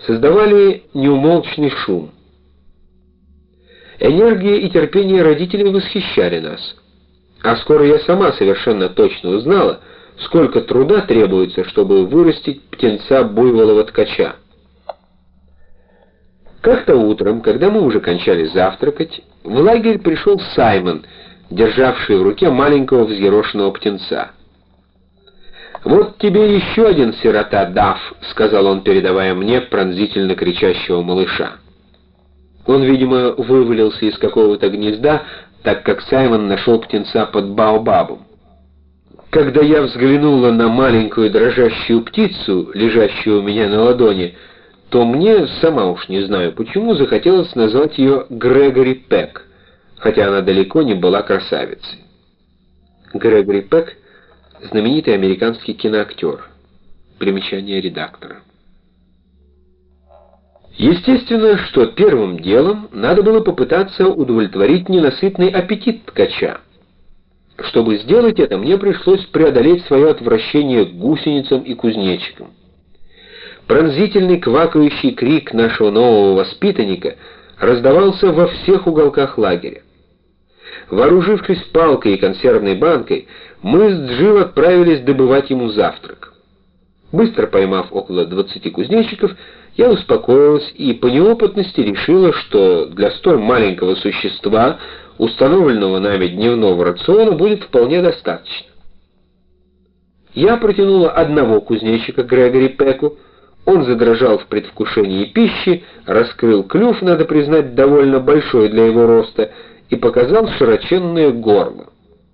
создавали неумолчный шум. Энергия и терпение родителей восхищали нас. А скоро я сама совершенно точно узнала, сколько труда требуется, чтобы вырастить птенца буйволова ткача. Как-то утром, когда мы уже кончали завтракать, в лагерь пришел Саймон, державший в руке маленького взъерошенного птенца. «Вот тебе еще один сирота, Дафф», — сказал он, передавая мне пронзительно кричащего малыша. Он, видимо, вывалился из какого-то гнезда, так как Саймон нашел птенца под баобабом. Когда я взглянула на маленькую дрожащую птицу, лежащую у меня на ладони, то мне, сама уж не знаю почему, захотелось назвать ее Грегори Пек, хотя она далеко не была красавицей. Грегори Пек — знаменитый американский киноактер. Примечание редактора. Естественно, что первым делом надо было попытаться удовлетворить ненасытный аппетит ткача. Чтобы сделать это, мне пришлось преодолеть свое отвращение к гусеницам и кузнечикам. Пронзительный квакающий крик нашего нового воспитанника раздавался во всех уголках лагеря. Вооружившись палкой и консервной банкой, мы с Джилл отправились добывать ему завтрак. Быстро поймав около 20 кузнечиков, я успокоилась и по неопытности решила, что для столь маленького существа установленного нами дневного рациона будет вполне достаточно. Я протянула одного кузнечика Грегори Пеку. Он задрожал в предвкушении пищи, раскрыл клюв, надо признать, довольно большой для его роста, и показал широченное горло.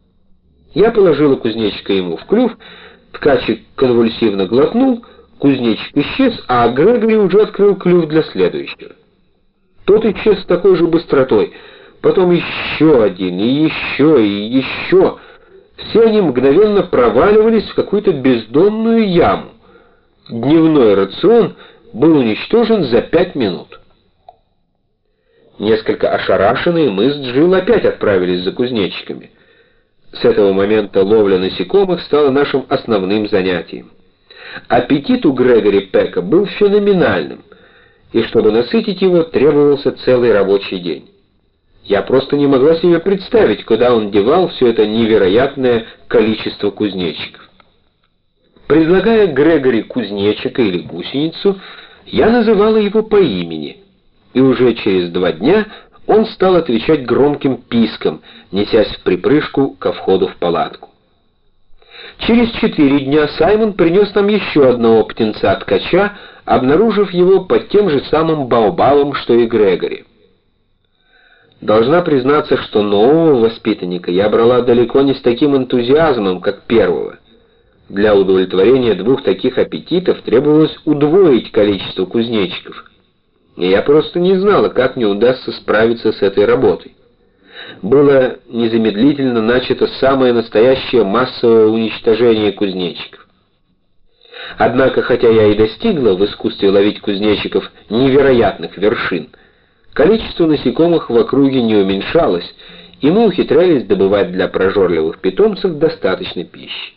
Я положила кузнечика ему в клюв, ткачик конвульсивно глотнул, кузнечик исчез, а Грегори уже открыл клюв для следующего. Тот исчез с такой же быстротой, потом еще один, и еще, и еще. Все они мгновенно проваливались в какую-то бездонную яму. Дневной рацион был уничтожен за 5 минут. Несколько ошарашенные, мы с Джилл опять отправились за кузнечиками. С этого момента ловля насекомых стала нашим основным занятием. Аппетит у Грегори Пека был феноменальным, и чтобы насытить его, требовался целый рабочий день. Я просто не могла себе представить, куда он девал все это невероятное количество кузнечиков. Предлагая Грегори кузнечика или гусеницу, я называла его по имени, и уже через 2 дня он стал отвечать громким писком, несясь в припрыжку ко входу в палатку. Через 4 дня Саймон принес нам еще одного птенца-ткача, обнаружив его под тем же самым баобабом, что и Грегори. Должна признаться, что нового воспитанника я брала далеко не с таким энтузиазмом, как первого. Для удовлетворения 2 таких аппетитов требовалось удвоить количество кузнечиков. И я просто не знала, как мне удастся справиться с этой работой. Было незамедлительно начато самое настоящее массовое уничтожение кузнечиков. Однако, хотя я и достигла в искусстве ловить кузнечиков невероятных вершин, количество насекомых в округе не уменьшалось, и мы ухитрялись добывать для прожорливых питомцев достаточно пищи.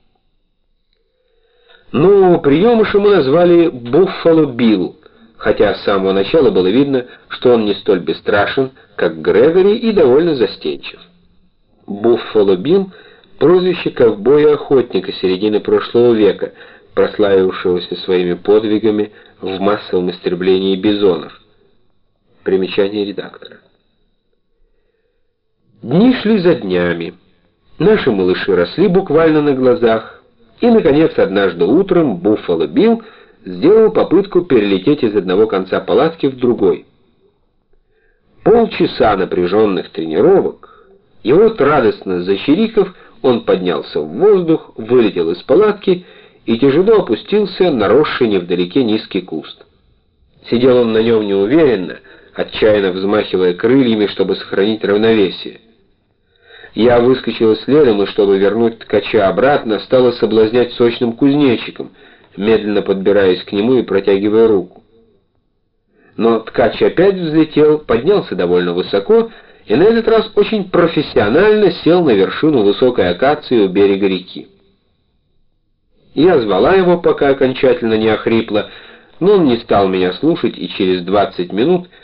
Нового приемыша мы назвали Буффало Билл, хотя с самого начала было видно, что он не столь бесстрашен, как Грегори, и довольно застенчив. Буффало Билл — прозвище ковбоя-охотника середины прошлого века, прославившегося своими подвигами в массовом истреблении бизонов. Примечание редактора. Дни шли за днями. Наши малыши росли буквально на глазах. И, наконец, однажды утром Буффало Билл сделал попытку перелететь из одного конца палатки в другой. Полчаса напряженных тренировок, и вот, радостно зачирикав, он поднялся в воздух, вылетел из палатки и тяжело опустился на росший невдалеке низкий куст. Сидел он на нем неуверенно, отчаянно взмахивая крыльями, чтобы сохранить равновесие. Я выскочила следом, и чтобы вернуть ткача обратно, стала соблазнять сочным кузнечиком, медленно подбираясь к нему и протягивая руку. Но ткач опять взлетел, поднялся довольно высоко и на этот раз очень профессионально сел на вершину высокой акации у берега реки. Я звала его, пока окончательно не охрипло, Но он не стал меня слушать, и через 20 минут